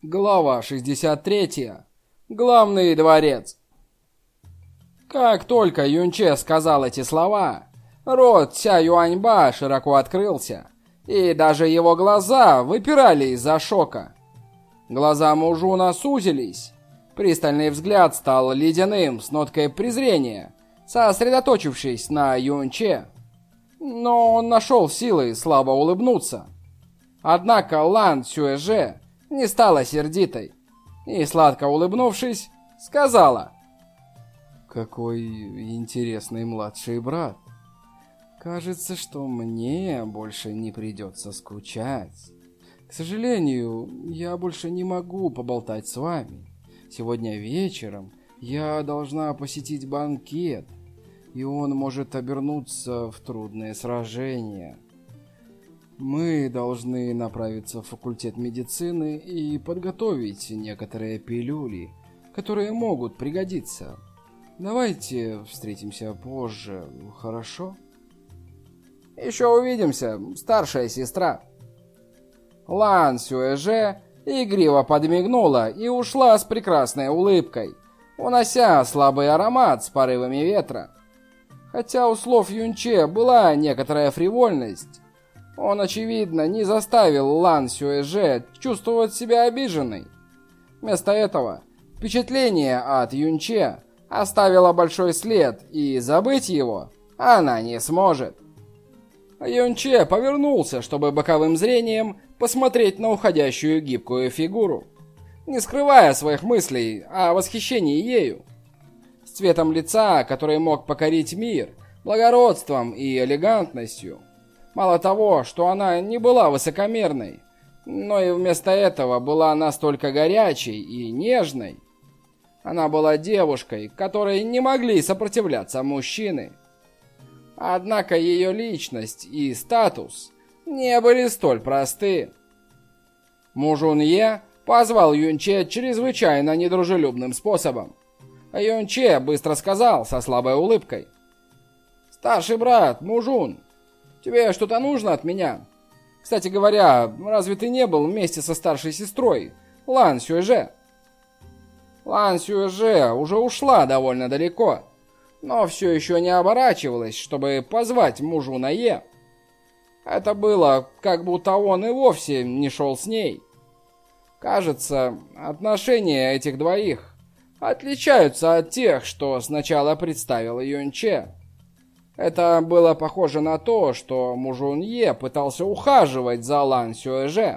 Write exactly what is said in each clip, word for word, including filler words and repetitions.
Глава шестьдесят три. Главный дворец. Как только Юнче сказал эти слова, рот Ся Юаньба широко открылся, и даже его глаза выпирали из-за шока. Глаза Мужуна сузились, пристальный взгляд стал ледяным с ноткой презрения, сосредоточившись на Юнче. Но он нашел силы слабо улыбнуться. Однако Лан Цюэже не стала сердитой и, сладко улыбнувшись, сказала: «Какой интересный младший брат. Кажется, что мне больше не придется скучать. К сожалению, я больше не могу поболтать с вами. Сегодня вечером я должна посетить банкет, и он может обернуться в трудное сражение. Мы должны направиться в факультет медицины и подготовить некоторые пилюли, которые могут пригодиться. Давайте встретимся позже, хорошо?» «Еще увидимся, старшая сестра». Лан Сюэже игриво подмигнула и ушла с прекрасной улыбкой, унося слабый аромат с порывами ветра. Хотя у слов Юнче была некоторая фривольность, он, очевидно, не заставил Лан Сюэже чувствовать себя обиженной. Вместо этого впечатление от Юнче оставило большой след, и забыть его она не сможет. Юнче повернулся, чтобы боковым зрением посмотреть на уходящую гибкую фигуру, не скрывая своих мыслей о восхищении ею. С цветом лица, который мог покорить мир, благородством и элегантностью. Мало того, что она не была высокомерной, но и вместо этого была настолько горячей и нежной. Она была девушкой, которой не могли сопротивляться мужчины. Однако ее личность и статус не были столь просты. Мужун Е позвал Юнче чрезвычайно недружелюбным способом. А Юнче быстро сказал со слабой улыбкой: «Старший брат, Мужун, тебе что-то нужно от меня? Кстати говоря, разве ты не был вместе со старшей сестрой, Лан Сюэже?» Лан Сюэже уже ушла довольно далеко, но все еще не оборачивалась, чтобы позвать Мужуна Е. Это было, как будто он и вовсе не шел с ней. Кажется, отношения этих двоих отличаются от тех, что сначала представил Юнче. Это было похоже на то, что Мужун Е пытался ухаживать за Лан Сюэже.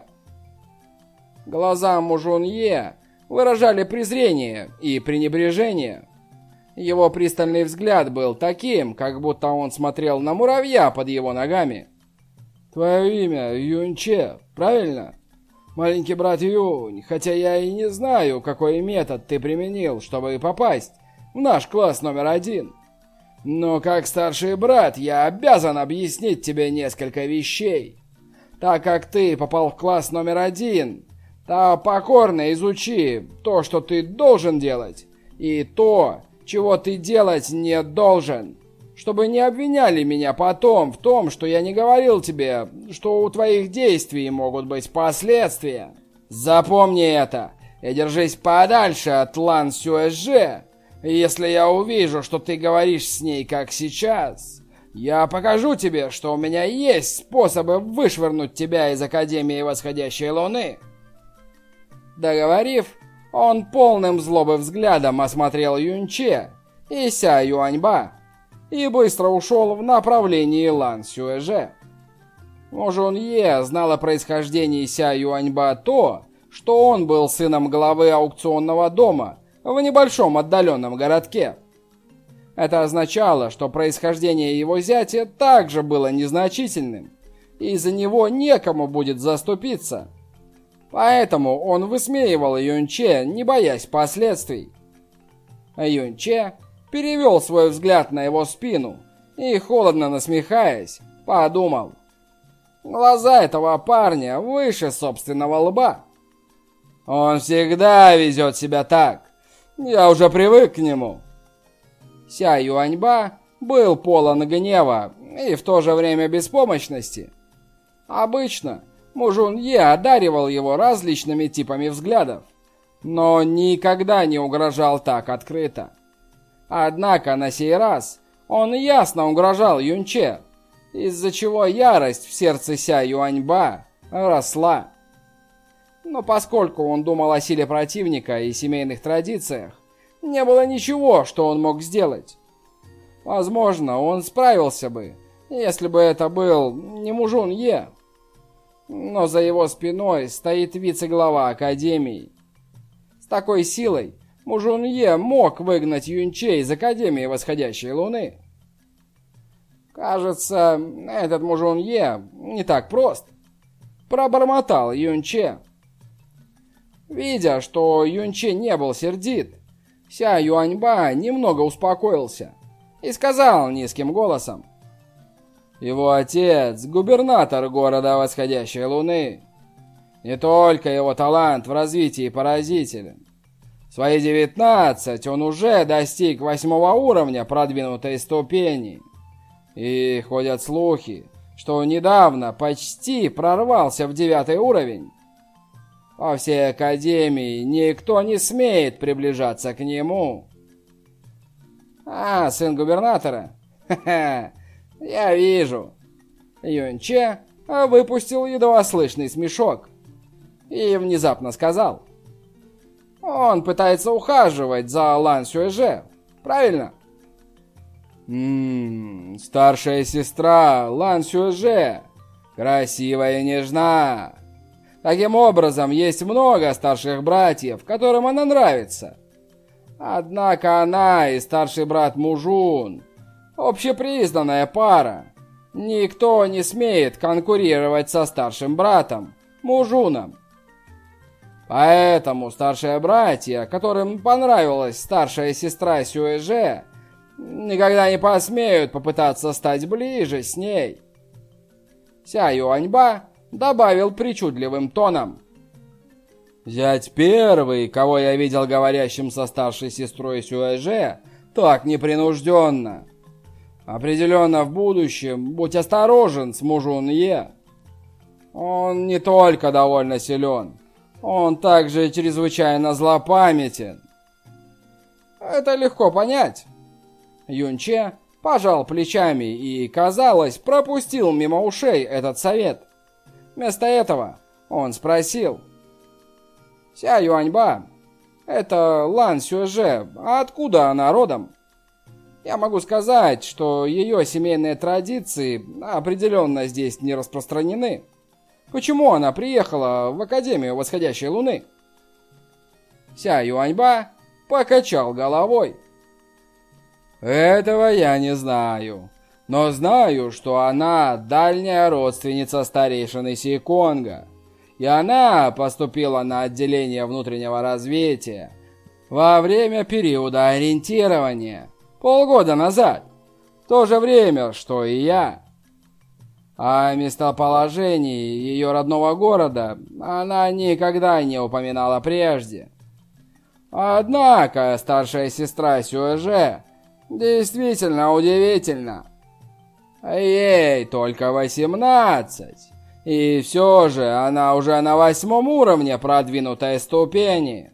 Глаза Мужун Е выражали презрение и пренебрежение. Его пристальный взгляд был таким, как будто он смотрел на муравья под его ногами. «Твое имя Юнче, правильно? Маленький брат Юнь, хотя я и не знаю, какой метод ты применил, чтобы попасть в наш класс номер один. Но как старший брат я обязан объяснить тебе несколько вещей. Так как ты попал в класс номер один, то покорно изучи то, что ты должен делать, и то, чего ты делать не должен, чтобы не обвиняли меня потом в том, что я не говорил тебе, что у твоих действий могут быть последствия. Запомни это и держись подальше от Лан Сюэже. Если я увижу, что ты говоришь с ней как сейчас, я покажу тебе, что у меня есть способы вышвырнуть тебя из Академии Восходящей Луны». Договорив, он полным злобы взглядом осмотрел Юнче и Ся Юаньба и быстро ушел в направлении Лан Сюэже. Мужун Е знал о происхождении Ся Юаньба то, что он был сыном главы аукционного дома в небольшом отдаленном городке. Это означало, что происхождение его зятя также было незначительным, и за него некому будет заступиться. Поэтому он высмеивал Юнче, не боясь последствий. Юнче перевел свой взгляд на его спину и, холодно насмехаясь, подумал: глаза этого парня выше собственного лба. Он всегда ведет себя так. Я уже привык к нему. Ся Юаньба был полон гнева и в то же время беспомощности. Обычно Мужун Е одаривал его различными типами взглядов, но никогда не угрожал так открыто. Однако на сей раз он ясно угрожал Юнче, из-за чего ярость в сердце Ся Юаньба росла. Но поскольку он думал о силе противника и семейных традициях, не было ничего, что он мог сделать. Возможно, он справился бы, если бы это был не Мужун Е. Но за его спиной стоит вице-глава Академии. С такой силой Мужун Е мог выгнать Юнче из Академии Восходящей Луны. Кажется, этот Мужун Е не так прост. Пробормотал Юнче. Видя, что Юнче не был сердит, Ся Юаньба немного успокоился и сказал низким голосом: его отец — губернатор города Восходящей Луны. Не только его талант в развитии поразителен. В свои девятнадцать он уже достиг восьмого уровня продвинутой ступени. И ходят слухи, что недавно почти прорвался в девятый уровень. Во всей Академии никто не смеет приближаться к нему. А, сын губернатора? Ха-ха, я вижу. Юнче выпустил едва слышный смешок и внезапно сказал: он пытается ухаживать за Лан Сюэже, правильно? Ммм, старшая сестра Лан Сюэже, красивая и нежна. Таким образом, есть много старших братьев, которым она нравится. Однако она и старший брат Мужун — общепризнанная пара. Никто не смеет конкурировать со старшим братом Мужуном. Поэтому старшие братья, которым понравилась старшая сестра Сюэже, никогда не посмеют попытаться стать ближе с ней. Ся Юаньба добавил причудливым тоном: зять первый, кого я видел говорящим со старшей сестрой Сюэже, так непринужденно. Определенно в будущем будь осторожен с Мужун Е. Он не только довольно силен, он также чрезвычайно злопамятен. Это легко понять. Юнче пожал плечами и, казалось, пропустил мимо ушей этот совет. Вместо этого он спросил: Ся Юаньба, это Лан Сюэже, а откуда она родом? Я могу сказать, что ее семейные традиции определенно здесь не распространены. Почему она приехала в Академию Восходящей Луны? Ся Юаньба покачал головой. Этого я не знаю, но знаю, что она дальняя родственница старейшины Сейконга, и она поступила на отделение внутреннего развития во время периода ориентирования, полгода назад, в то же время, что и я. О местоположении ее родного города она никогда не упоминала прежде. Однако старшая сестра Сюэже действительно удивительна. Ей только восемнадцать, и все же она уже на восьмом уровне продвинутой ступени.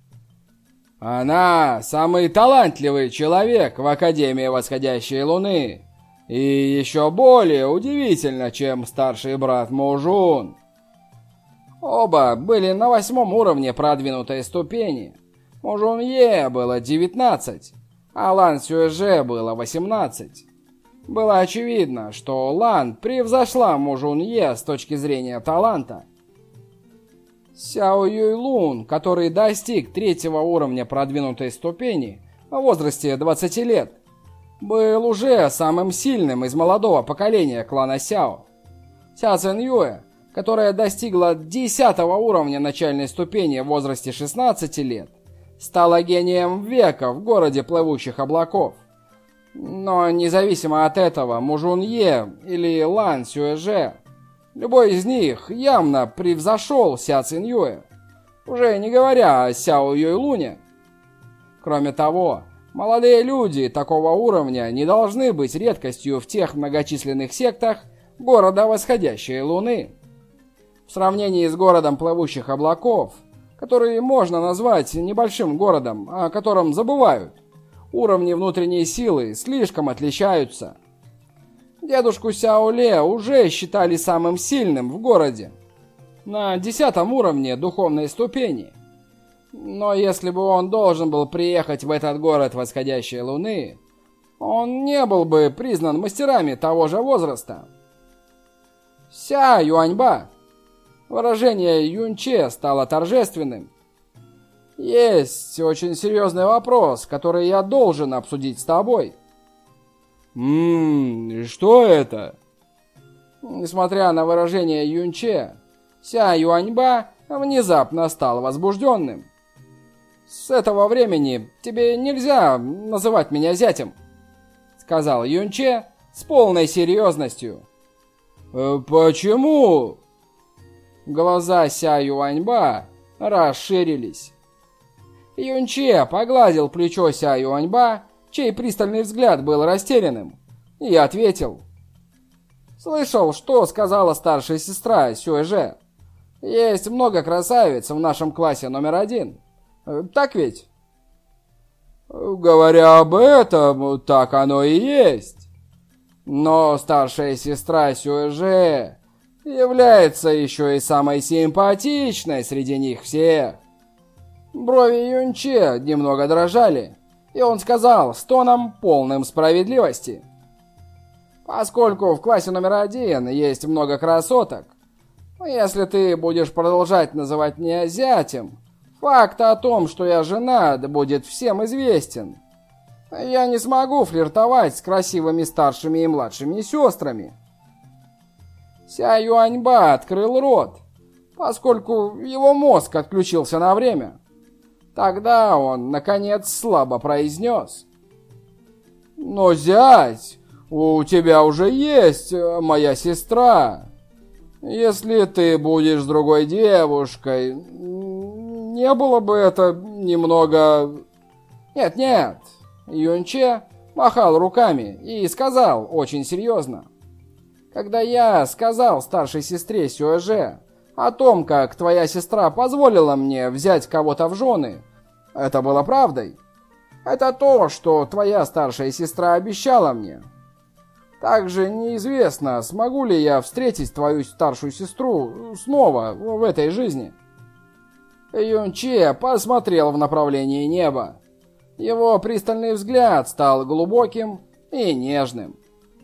Она самый талантливый человек в Академии Восходящей Луны, и еще более удивительно, чем старший брат Мужун. Оба были на восьмом уровне продвинутой ступени. Мужун Е было девятнадцать, а Лан Сюэже было восемнадцать. Было очевидно, что Лан превзошла Мужун Е с точки зрения таланта. Сяо Юйлун, который достиг третьего уровня продвинутой ступени в возрасте двадцати лет, был уже самым сильным из молодого поколения клана Сяо. Ся Цинюэ, которая достигла десятого уровня начальной ступени в возрасте шестнадцати лет, стала гением века в городе плывущих облаков. Но независимо от этого, Мужун Е или Лан Сюэже, любой из них явно превзошел Ся Цинюэ, уже не говоря о Сяо Юйлуне. Кроме того, молодые люди такого уровня не должны быть редкостью в тех многочисленных сектах города Восходящей Луны. В сравнении с городом плывущих облаков, который можно назвать небольшим городом, о котором забывают, уровни внутренней силы слишком отличаются. Дедушку Сяоле уже считали самым сильным в городе, на десятом уровне духовной ступени. Но если бы он должен был приехать в этот город восходящей луны, он не был бы признан мастерами того же возраста. Ся Юаньба. Выражение Юнче стало торжественным. Есть очень серьезный вопрос, который я должен обсудить с тобой. Ммм, что это? Несмотря на выражение Юнче, Ся Юаньба внезапно стал возбужденным. С этого времени тебе нельзя называть меня зятем, сказал Юнче с полной серьезностью. Почему? Глаза Ся Юаньба расширились. Юнче погладил плечо Ся Юаньба, чей пристальный взгляд был растерянным, и ответил. Слышал, что сказала старшая сестра Сюэже. Есть много красавиц в нашем классе номер один. Так ведь? Говоря об этом, так оно и есть. Но старшая сестра Сюэже является еще и самой симпатичной среди них всех. Брови Юнче немного дрожали, и он сказал с тоном полным справедливости. Поскольку в классе номер один есть много красоток, если ты будешь продолжать называть меня зятем, факт о том, что я женат, будет всем известен. Я не смогу флиртовать с красивыми старшими и младшими сестрами. Ся Юаньба открыл рот, поскольку его мозг отключился на время. Тогда он, наконец, слабо произнес. «Но, зять, у тебя уже есть моя сестра. Если ты будешь с другой девушкой, не было бы это немного...» «Нет-нет», Юнче махал руками и сказал очень серьезно. «Когда я сказал старшей сестре Сюэже о том, как твоя сестра позволила мне взять кого-то в жены, это было правдой. Это то, что твоя старшая сестра обещала мне. Также неизвестно, смогу ли я встретить твою старшую сестру снова в этой жизни». Юнче посмотрел в направлении неба. Его пристальный взгляд стал глубоким и нежным.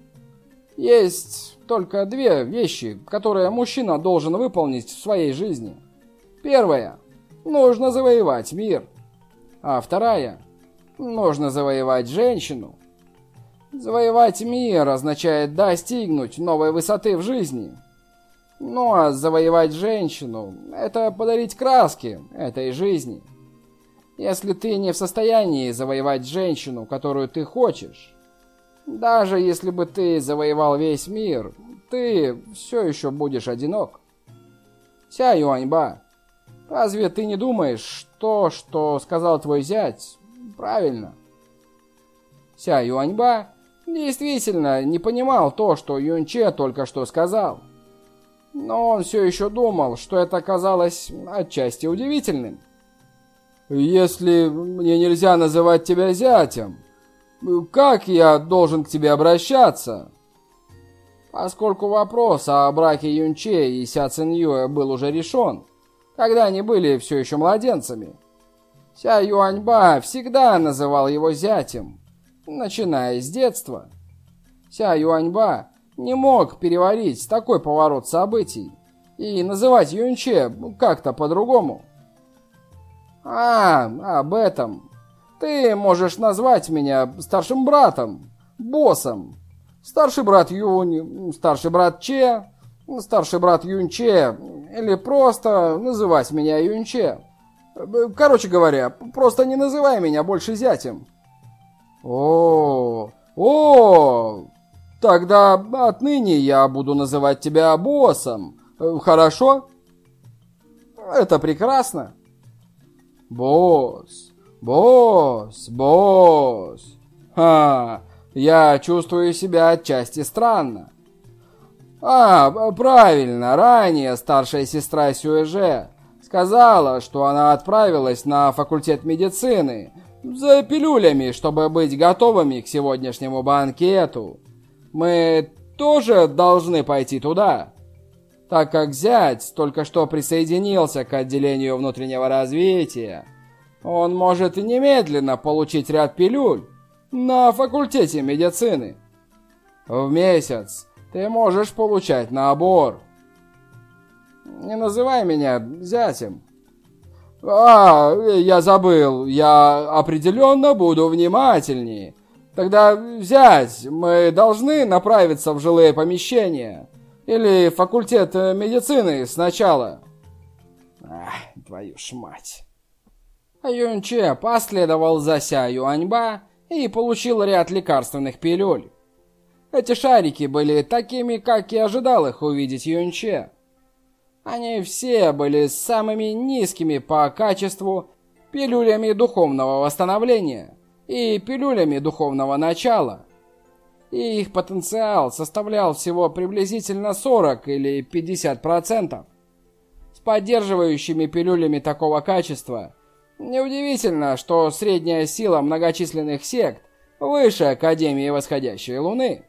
Есть только две вещи, которые мужчина должен выполнить в своей жизни. Первая – нужно завоевать мир. А вторая – нужно завоевать женщину. Завоевать мир означает достигнуть новой высоты в жизни. Ну а завоевать женщину – это подарить краски этой жизни. Если ты не в состоянии завоевать женщину, которую ты хочешь, даже если бы ты завоевал весь мир, ты все еще будешь одинок. Ся Юаньба, разве ты не думаешь, что, что сказал твой зять, правильно? Ся Юаньба действительно не понимал то, что Юнче только что сказал. Но он все еще думал, что это казалось отчасти удивительным. «Если мне нельзя называть тебя зятем, как я должен к тебе обращаться?» Поскольку вопрос о браке Юнче и Ся Циньюэ был уже решен, когда они были все еще младенцами, Ся Юаньба всегда называл его зятем, начиная с детства. Ся Юаньба не мог переварить такой поворот событий и называть Юнче как-то по-другому. «А, об этом. Ты можешь назвать меня старшим братом, боссом. Старший брат Юнь, старший брат Че, старший брат Юнче, или просто называть меня Юнче. Короче говоря, просто не называй меня больше зятем». «О, о, тогда отныне я буду называть тебя боссом. Хорошо?» «Это прекрасно». «Босс, босс, босс. Ха, я чувствую себя отчасти странно. А, правильно, ранее старшая сестра Сюэже сказала, что она отправилась на факультет медицины за пилюлями, чтобы быть готовыми к сегодняшнему банкету. Мы тоже должны пойти туда, так как зять только что присоединился к отделению внутреннего развития. Он может немедленно получить ряд пилюль на факультете медицины. В месяц ты можешь получать набор. Не называй меня зятем. А, я забыл, я определенно буду внимательнее. Тогда, зять, мы должны направиться в жилые помещения. Или факультет медицины сначала. Ах, твою ж мать. Юнче последовал за Ся Юаньба и получил ряд лекарственных пилюль. Эти шарики были такими, как и ожидал их увидеть Юнче. Они все были самыми низкими по качеству пилюлями духовного восстановления и пилюлями духовного начала. И их потенциал составлял всего приблизительно сорок или пятьдесят процентов. С поддерживающими пилюлями такого качества неудивительно, что средняя сила многочисленных сект выше Академии Восходящей Луны.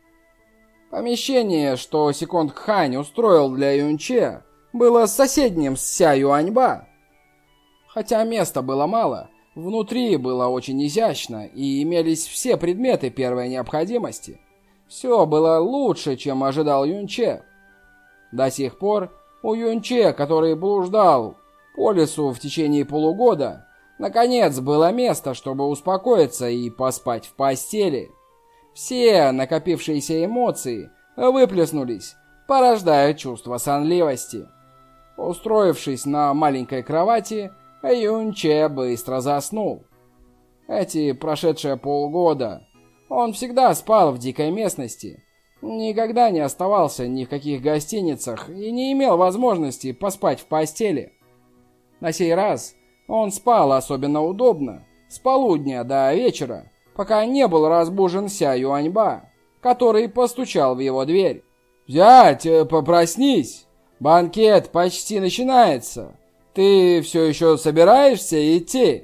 Помещение, что Секунд Кхань устроил для Юнче, было соседним с Ся Юаньба. Хотя места было мало, внутри было очень изящно и имелись все предметы первой необходимости. Все было лучше, чем ожидал Юнче. До сих пор у Юнче, который блуждал по лесу в течение полугода, наконец было место, чтобы успокоиться и поспать в постели. Все накопившиеся эмоции выплеснулись, порождая чувство сонливости. Устроившись на маленькой кровати, Юнче быстро заснул. Эти прошедшие полгода он всегда спал в дикой местности, никогда не оставался ни в каких гостиницах и не имел возможности поспать в постели. На сей раз он спал особенно удобно, с полудня до вечера, пока не был разбужен Ся Юаньба, который постучал в его дверь. «Зять, попроснись! Банкет почти начинается! Ты все еще собираешься идти?»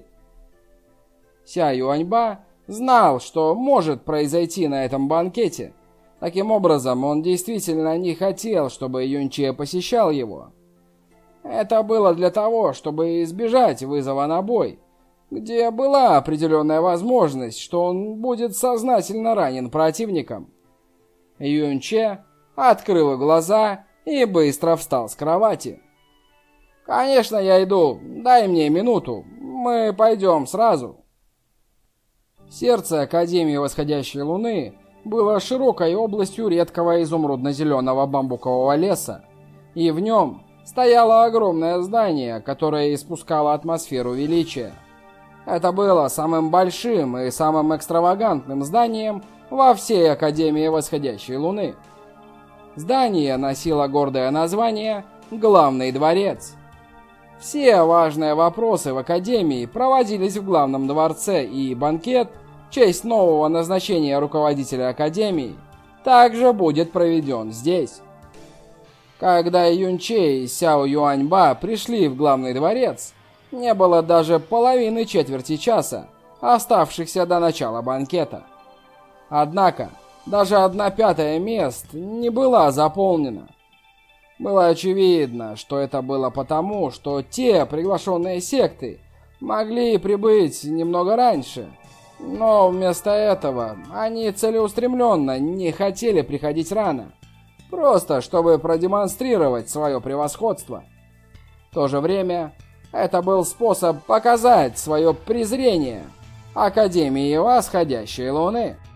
Ся Юаньба знал, что может произойти на этом банкете. Таким образом, он действительно не хотел, чтобы Юнче посещал его. Это было для того, чтобы избежать вызова на бой, где была определенная возможность, что он будет сознательно ранен противником. Юнче открыл глаза и быстро встал с кровати. «Конечно, я иду. Дай мне минуту. Мы пойдем сразу». Сердце Академии Восходящей Луны было широкой областью редкого изумрудно-зеленого бамбукового леса, и в нем стояло огромное здание, которое испускало атмосферу величия. Это было самым большим и самым экстравагантным зданием во всей Академии Восходящей Луны. Здание носило гордое название «Главный дворец». Все важные вопросы в Академии проводились в главном дворце, и банкет в честь нового назначения руководителя Академии также будет проведен здесь. Когда Юнче и Сяо Юаньба пришли в главный дворец, не было даже половины четверти часа, оставшихся до начала банкета. Однако, даже одна пятая мест не была заполнена. Было очевидно, что это было потому, что те приглашенные секты могли прибыть немного раньше, но вместо этого они целеустремленно не хотели приходить рано, просто чтобы продемонстрировать свое превосходство. В то же время это был способ показать свое презрение Академии Восходящей Луны.